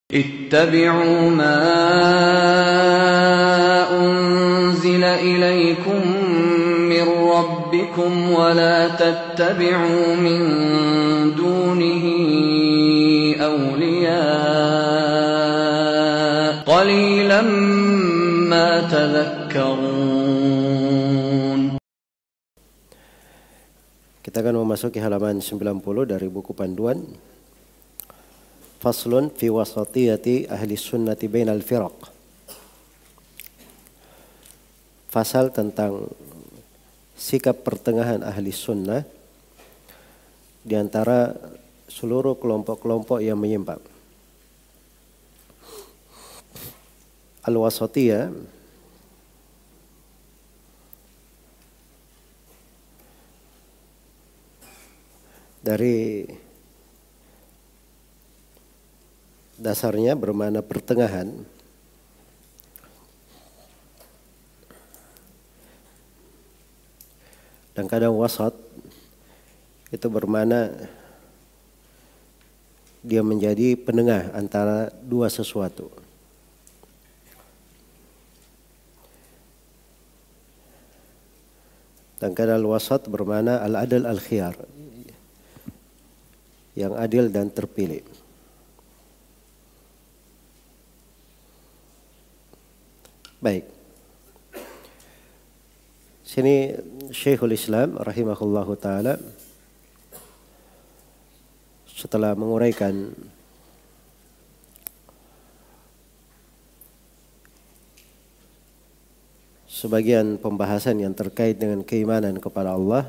اتبعوا ما أنزل إليكم من ربكم ولا تتبعوا من دونه أولياء قليلا ما تذكرون. Kita akan memasuki halaman 90 dari buku panduan. Faslun fi wasatiyati ahli sunnati bainal firaq. Fasal tentang sikap pertengahan ahli sunnah di antara seluruh kelompok-kelompok yang menyimpang. Al-wasatiyah dari dasarnya bermakna pertengahan. Dan kadang wasat itu bermakna dia menjadi penengah antara dua sesuatu. Dan kadang wasat bermakna al-adl al-khiyar, yang adil dan terpilih. Baik. Sini Syekhul Islam rahimahullahu taala setelah menguraikan sebagian pembahasan yang terkait dengan keimanan kepada Allah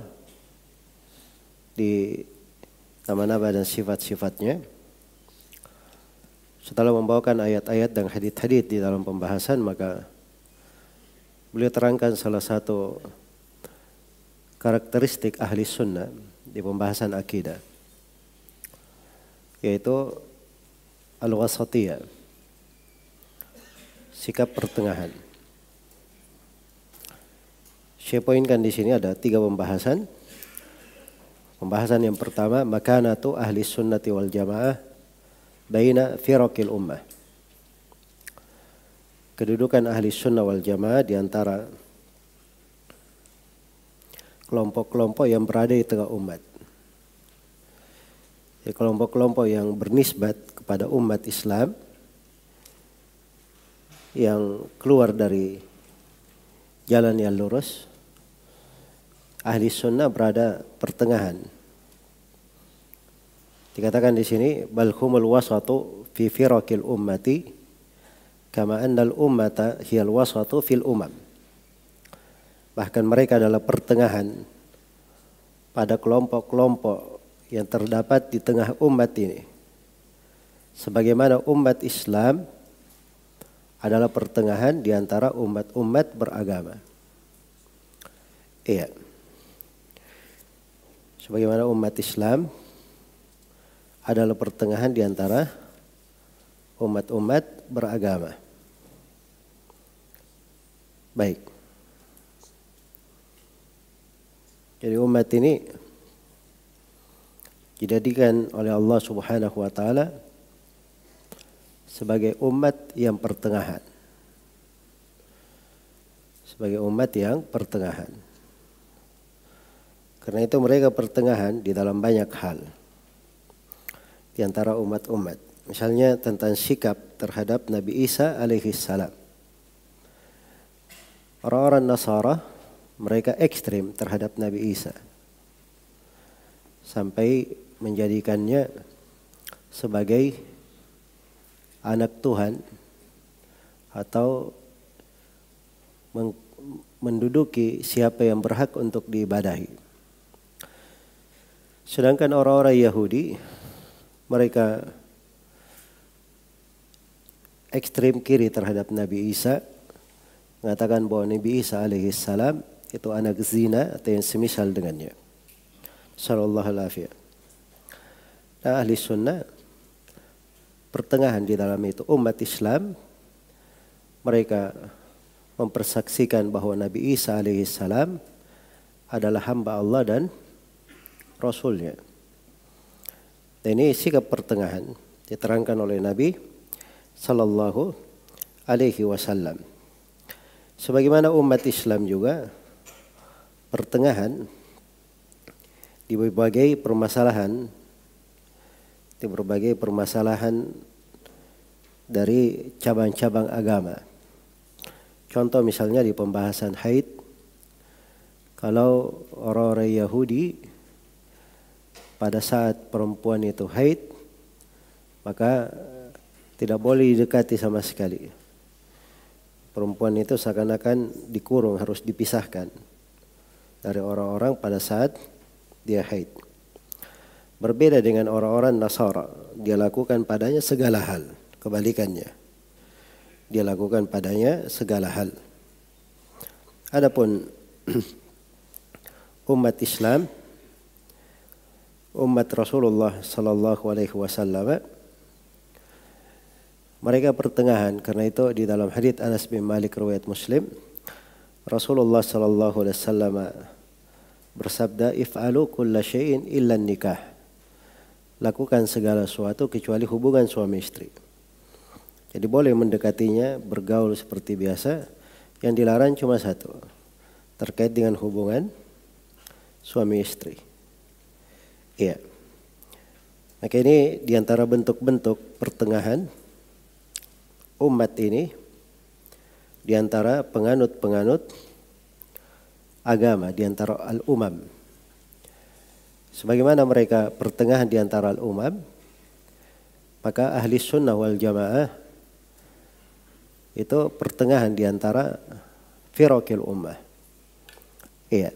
di nama-nama dan sifat-sifatnya. Setelah membawakan ayat-ayat dan hadits-hadits di dalam pembahasan, maka beliau terangkan salah satu karakteristik ahli sunnah di pembahasan akidah, yaitu al-wasatiyah, sikap pertengahan. Saya poinkan di sini ada 3 pembahasan. Pembahasan yang pertama, makanatu ahli sunnati wal jamaah baina firaqil ummah. Kedudukan ahli sunnah wal jamaah di antara kelompok-kelompok yang berada di tengah umat. Ya, kelompok-kelompok yang bernisbat kepada umat Islam, yang keluar dari jalan yang lurus. Ahli sunnah berada pertengahan. Dikatakan di sini, bal humul wasatu fi firaqil ummati kama annal ummata hiyal wasatu fil umam. Bahkan mereka adalah pertengahan pada kelompok-kelompok yang terdapat di tengah umat ini. Sebagaimana umat Islam adalah pertengahan di antara umat-umat beragama. Iya. Sebagaimana umat Islam adalah pertengahan di antara umat-umat beragama. Baik. Jadi umat ini dijadikan oleh Allah Subhanahu wa taala sebagai umat yang pertengahan. Sebagai umat yang pertengahan. Karena itu mereka pertengahan di dalam banyak hal di antara umat-umat. Misalnya tentang sikap terhadap Nabi Isa alaihi salam. Orang-orang Nasara mereka ekstrim terhadap Nabi Isa sampai menjadikannya sebagai anak Tuhan atau menduduki siapa yang berhak untuk diibadahi. Sedangkan orang-orang Yahudi mereka ekstrim kiri terhadap Nabi Isa, mengatakan bahwa Nabi Isa alaihi salam itu anak zina atau yang semisal dengannya. Sallallahu alaihi wasallam. Dan ahli sunnah pertengahan di dalam itu. Umat Islam mereka mempersaksikan bahwa Nabi Isa alaihi salam adalah hamba Allah dan Rasulnya. Dan ini sikap pertengahan diterangkan oleh Nabi sallallahu alaihi wasallam. Sebagaimana umat Islam juga pertengahan di berbagai permasalahan dari cabang-cabang agama. Contoh misalnya di pembahasan haid, kalau orang-orang Yahudi pada saat perempuan itu haid, maka tidak boleh didekati sama sekali. Perempuan itu seakan-akan dikurung, harus dipisahkan dari orang-orang pada saat dia haid. Berbeda dengan orang-orang Nasara, dia lakukan padanya segala hal, kebalikannya. Dia lakukan padanya segala hal. Adapun umat Islam, umat Rasulullah sallallahu alaihi wasallam, mereka pertengahan. Karena itu di dalam hadits Anas bin Malik riwayat Muslim, Rasulullah sallallahu alaihi wasallam bersabda, "If'alu kulla syai'in illa nikah." Lakukan segala sesuatu kecuali hubungan suami istri. Jadi boleh mendekatinya, bergaul seperti biasa. Yang dilarang cuma satu, terkait dengan hubungan suami istri. Iya. Maka ini diantara bentuk-bentuk pertengahan umat ini, diantara penganut-penganut agama, diantara al-umam. Sebagaimana mereka pertengahan diantara al-umam, maka ahli sunnah wal jamaah itu pertengahan diantara firaqil ummah. Iya.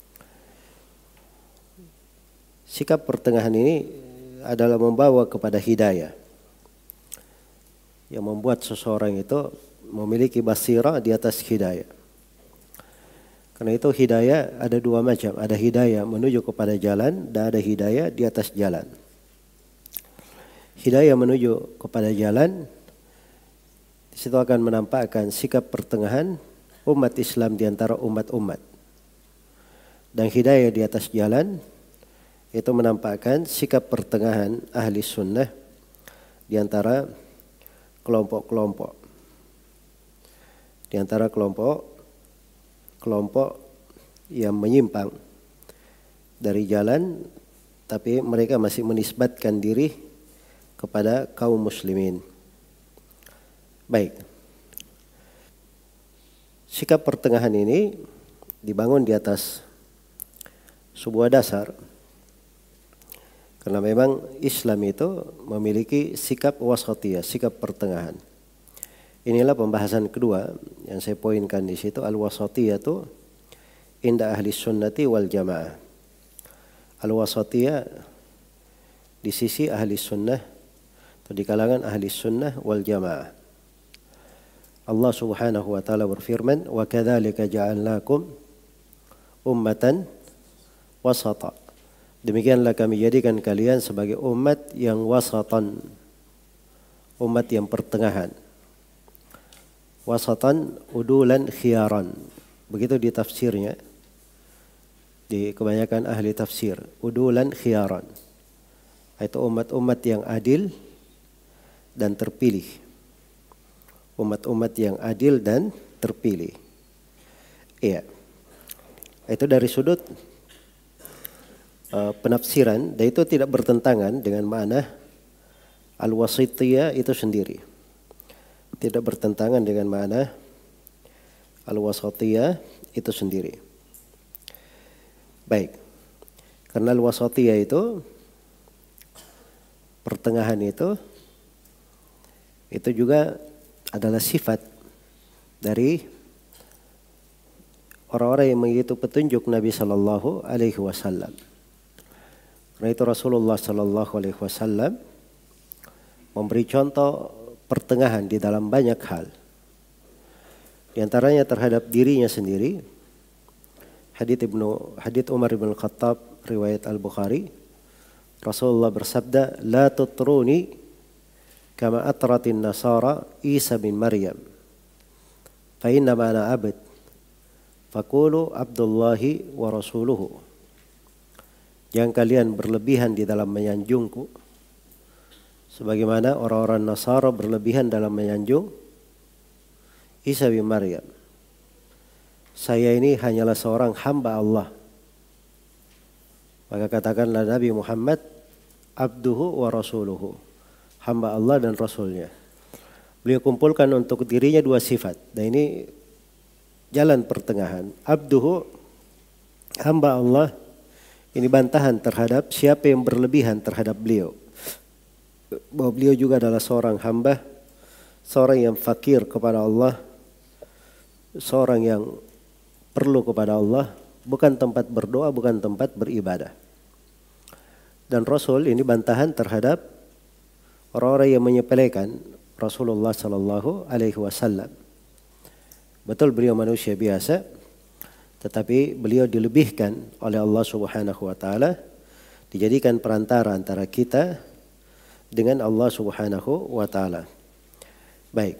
Sikap pertengahan ini adalah membawa kepada hidayah, yang membuat seseorang itu memiliki basirah di atas hidayah. Karena itu hidayah ada dua macam. Ada hidayah menuju kepada jalan dan ada hidayah di atas jalan. Hidayah menuju kepada jalan, di situ akan menampakkan sikap pertengahan umat Islam di antara umat-umat. Dan hidayah di atas jalan itu menampakkan sikap pertengahan ahli sunnah di antara kelompok-kelompok. Di antara kelompok yang menyimpang dari jalan, tapi mereka masih menisbatkan diri kepada kaum muslimin. Baik. Sikap pertengahan ini dibangun di atas sebuah dasar. Karena memang Islam itu memiliki sikap wasatiyah, sikap pertengahan. Inilah pembahasan kedua yang saya poinkan di situ, al-wasatiyah itu inda ahli sunnati wal jamaah. Al-wasatiyah di sisi ahli sunnah atau di kalangan ahli sunnah wal jamaah. Allah Subhanahu wa taala berfirman, "Wa kadzalika ja'alnakum ummatan wasata." Demikianlah kami jadikan kalian sebagai umat yang wasatan, umat yang pertengahan. Wasatan, udulan, khiyaran. Begitu di tafsirnya, di kebanyakan ahli tafsir. Udulan, khiyaran. Itu umat-umat yang adil dan terpilih. Umat-umat yang adil dan terpilih. Iya. Itu dari sudut penafsiran, dan itu tidak bertentangan dengan makna al-wasitiyah itu sendiri. Tidak bertentangan dengan makna al-wasatiyah itu sendiri. Baik. Karena al-wasatiyah itu, pertengahan itu juga adalah sifat dari orang-orang yang mengikuti petunjuk Nabi sallallahu alaihi wasallam. Karena itu Rasulullah sallallahu alaihi wasallam memberi contoh pertengahan di dalam banyak hal. Di antaranya terhadap dirinya sendiri. Hadits Umar bin Khattab riwayat Al-Bukhari. Rasulullah bersabda, "La tutruni kama atratin nasara Isa bin Maryam. Fa inna ma ana abd. Faqulu Abdullahi wa rasuluhu." Jangan kalian berlebihan di dalam menyanjungku Sebagaimana orang-orang Nasara berlebihan dalam menyanjung Isa bin Maryam. Saya ini hanyalah seorang hamba Allah. Maka katakanlah Nabi Muhammad abduhu wa rasuluhu. Hamba Allah dan Rasulnya. Beliau kumpulkan untuk dirinya dua sifat. Dan ini jalan pertengahan. Abduhu, hamba Allah. Ini bantahan terhadap siapa yang berlebihan terhadap beliau. Bahwa beliau juga adalah seorang hamba. Seorang yang fakir kepada Allah. Seorang yang perlu kepada Allah. Bukan tempat berdoa, bukan tempat beribadah. Dan Rasul ini bantahan terhadap orang-orang yang menyepelekan Rasulullah Sallallahu Alaihi Wasallam. Betul beliau manusia biasa, tetapi beliau dilebihkan oleh Allah Subhanahu Wa Taala, dijadikan perantara antara kita dengan Allah Subhanahu Wa Taala. Baik,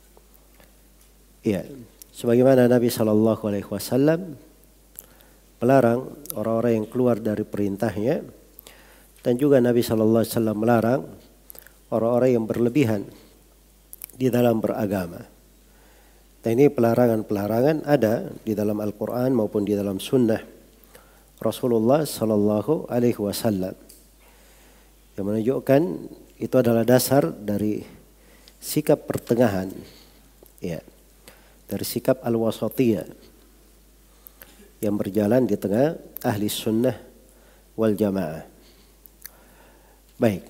ya, sebagaimana Nabi Sallallahu Alaihi Wasallam melarang orang-orang yang keluar dari perintahnya, dan juga Nabi Sallallahu Alaihi Wasallam melarang orang-orang yang berlebihan di dalam beragama. Dan ini pelarangan-pelarangan ada di dalam Al-Quran maupun di dalam Sunnah Rasulullah Sallallahu Alaihi Wasallam, yang menunjukkan itu adalah dasar dari sikap pertengahan, ya, dari sikap al-wasatiyah yang berjalan di tengah ahli sunnah wal jamaah. Baik.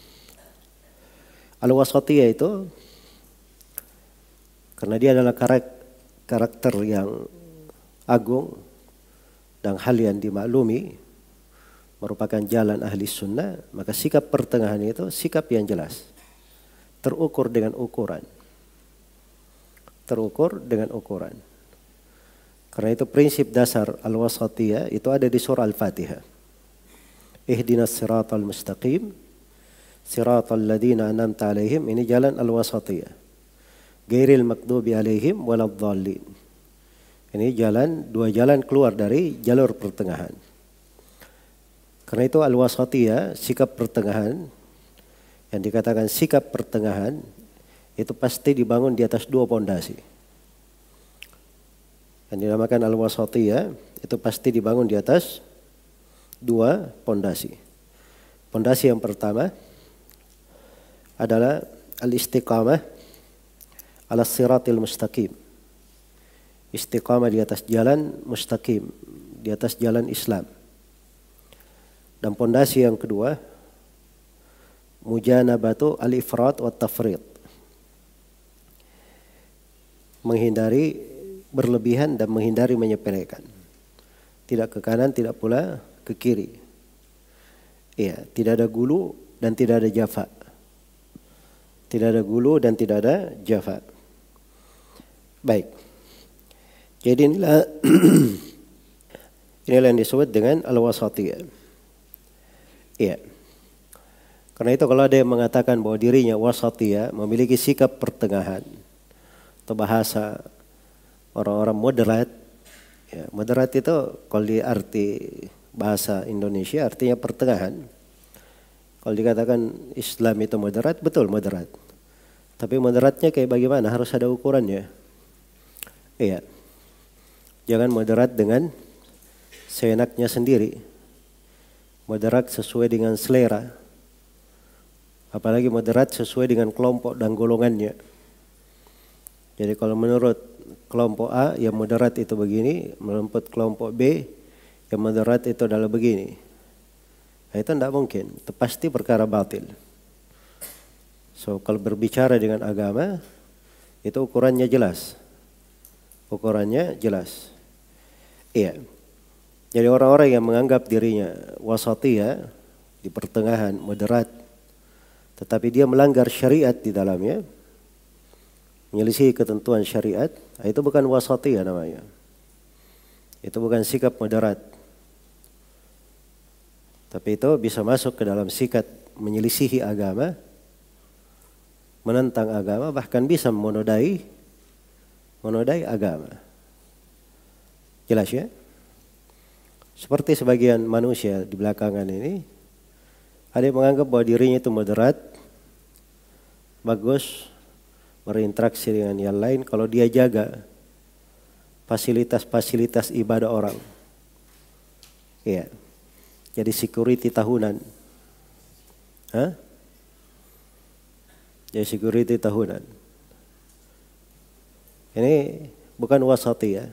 Al-wasatiyah itu karena dia adalah karakter yang agung dan hal yang dimaklumi merupakan jalan ahli sunnah, maka sikap pertengahan itu sikap yang jelas, terukur dengan ukuran. Terukur dengan ukuran. Karena itu prinsip dasar al-wasatiyah itu ada di surah Al-Fatihah. Ihdinas siratal mustaqim, siratal ladzina an'amta alaihim, ini jalan al-wasatiyah. Ghairil maghdubi alaihim waladdallin. Ini dua jalan keluar dari jalur pertengahan. Karena itu al-wasatiyah, sikap pertengahan, yang dikatakan sikap pertengahan, itu pasti dibangun di atas dua pondasi. Yang dinamakan al-wasatiyah, itu pasti dibangun di atas dua pondasi. Pondasi yang pertama adalah al-istiqamah ala siratil mustaqim. Istiqamah di atas jalan mustaqim, di atas jalan Islam. Dan pondasi yang kedua, mujanabatu al-ifrat wa tafrid. Menghindari berlebihan dan menghindari menyepelekan. Tidak ke kanan, tidak pula ke kiri. Iya, tidak ada gulu dan tidak ada jafa. Tidak ada gulu dan tidak ada jafa. Baik. Jadi inilah yang disebut dengan al-wasatiyah. Iya. Karena itu kalau ada yang mengatakan bahwa dirinya wasatiyah, memiliki sikap pertengahan, atau bahasa orang-orang moderat, ya, moderat itu kalau di arti bahasa Indonesia artinya pertengahan. Kalau dikatakan Islam itu moderat, betul moderat. Tapi moderatnya kayak bagaimana? Harus ada ukurannya. Iya. Jangan moderat dengan seenaknya sendiri. Moderat sesuai dengan selera. Apalagi moderat sesuai dengan kelompok dan golongannya. Jadi kalau menurut kelompok A yang moderat itu begini, menurut kelompok B yang moderat itu adalah begini. Nah, itu tidak mungkin, itu pasti perkara batil. So kalau berbicara dengan agama, itu ukurannya jelas. Ukurannya jelas. Iya. Jadi orang-orang yang menganggap dirinya wasatiyah, di pertengahan, moderat, tetapi dia melanggar syariat di dalamnya, menyelisihi ketentuan syariat, itu bukan wasatiyah namanya. Itu bukan sikap moderat. Tapi itu bisa masuk ke dalam sikap menyelisihi agama, menentang agama, bahkan bisa menodai agama. Jelas ya? Seperti sebagian manusia di belakangan ini, ada yang menganggap bahwa dirinya itu moderat, bagus berinteraksi dengan yang lain kalau dia jaga fasilitas-fasilitas ibadah orang. Iya. Jadi security tahunan. Hah? Jadi security tahunan. Ini bukan wasati ya.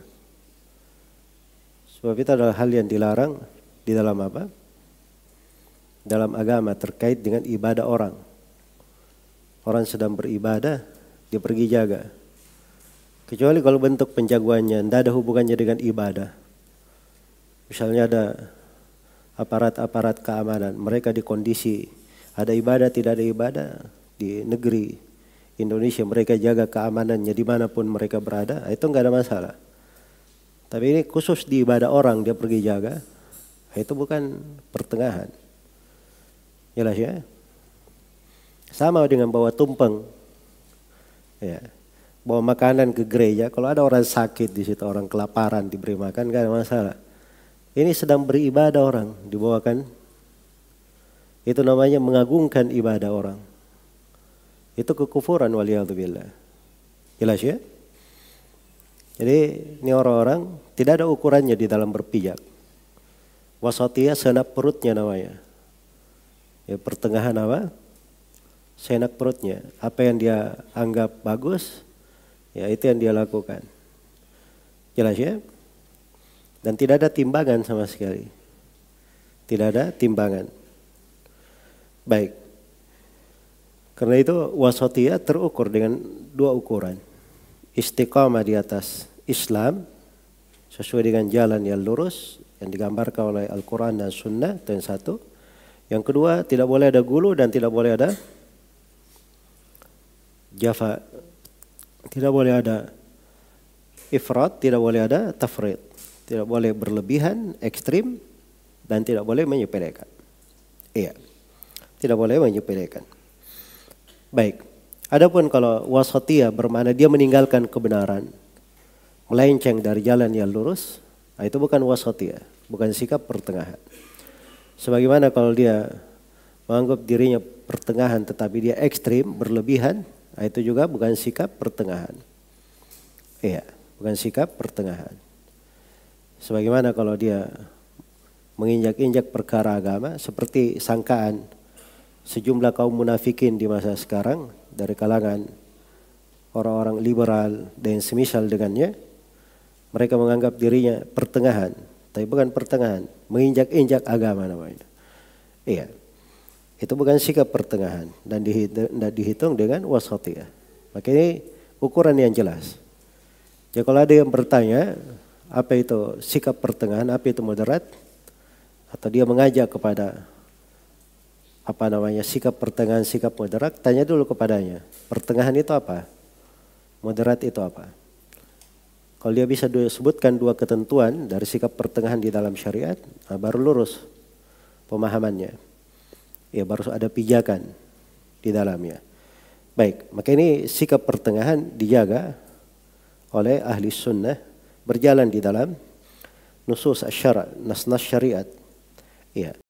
Sebab itu adalah hal yang dilarang di dalam apa? Dalam agama terkait dengan ibadah orang. Orang sedang beribadah, dia pergi jaga. Kecuali kalau bentuk penjagoannya tidak ada hubungannya dengan ibadah. Misalnya ada aparat-aparat keamanan, mereka di kondisi ada ibadah tidak ada ibadah di negeri Indonesia, mereka jaga keamanannya dimanapun mereka berada, itu nggak ada masalah. Tapi ini khusus di ibadah orang dia pergi jaga, itu bukan pertengahan. Jelas ya? Sama dengan bawa tumpeng, ya. Bawa makanan ke gereja, kalau ada orang sakit di situ, orang kelaparan diberi makan, gak ada masalah. Ini sedang beribadah orang, dibawakan. Itu namanya mengagungkan ibadah orang. Itu kekufuran waliyadzubillah. Jelas ya? Jadi ini orang-orang tidak ada ukurannya di dalam berpijak. Wasatiyah senap perutnya namanya. Ya pertengahan apa? Senak perutnya. Apa yang dia anggap bagus, ya itu yang dia lakukan. Jelas ya? Dan tidak ada timbangan sama sekali. Tidak ada timbangan. Baik. Karena itu wasatiyah terukur dengan dua ukuran. Istiqamah di atas Islam sesuai dengan jalan yang lurus yang digambarkan oleh Al-Quran dan Sunnah, itu yang satu. Yang kedua, tidak boleh ada gulu dan tidak boleh ada jafa. Tidak boleh ada ifrat, tidak boleh ada tafrid. Tidak boleh berlebihan, ekstrim, dan tidak boleh menyepelekan. Iya, tidak boleh menyepelekan. Baik, adapun kalau wasatiyah bermakna dia meninggalkan kebenaran, melenceng dari jalan yang lurus, itu bukan wasatiyah, bukan sikap pertengahan. Sebagaimana kalau dia menganggap dirinya pertengahan tetapi dia ekstrim, berlebihan, itu juga bukan sikap pertengahan. Iya, bukan sikap pertengahan. Sebagaimana kalau dia menginjak-injak perkara agama seperti sangkaan sejumlah kaum munafikin di masa sekarang dari kalangan orang-orang liberal dan semisal dengannya, mereka menganggap dirinya pertengahan, tapi bukan pertengahan, menginjak-injak agama namanya. Iya. Itu bukan sikap pertengahan dan dihitung dengan wasatiyah. Maka ini ukuran yang jelas. Jadi kalau ada yang bertanya apa itu sikap pertengahan, apa itu moderat, atau dia mengajak kepada sikap pertengahan, sikap moderat, tanya dulu kepadanya, pertengahan itu apa? Moderat itu apa? Kalau dia bisa sebutkan dua ketentuan dari sikap pertengahan di dalam syariat, baru lurus pemahamannya. Ya baru ada pijakan di dalamnya. Baik, maka ini sikap pertengahan dijaga oleh ahli sunnah, berjalan di dalam nusus asy-syara', nas-nas syariat. Ya.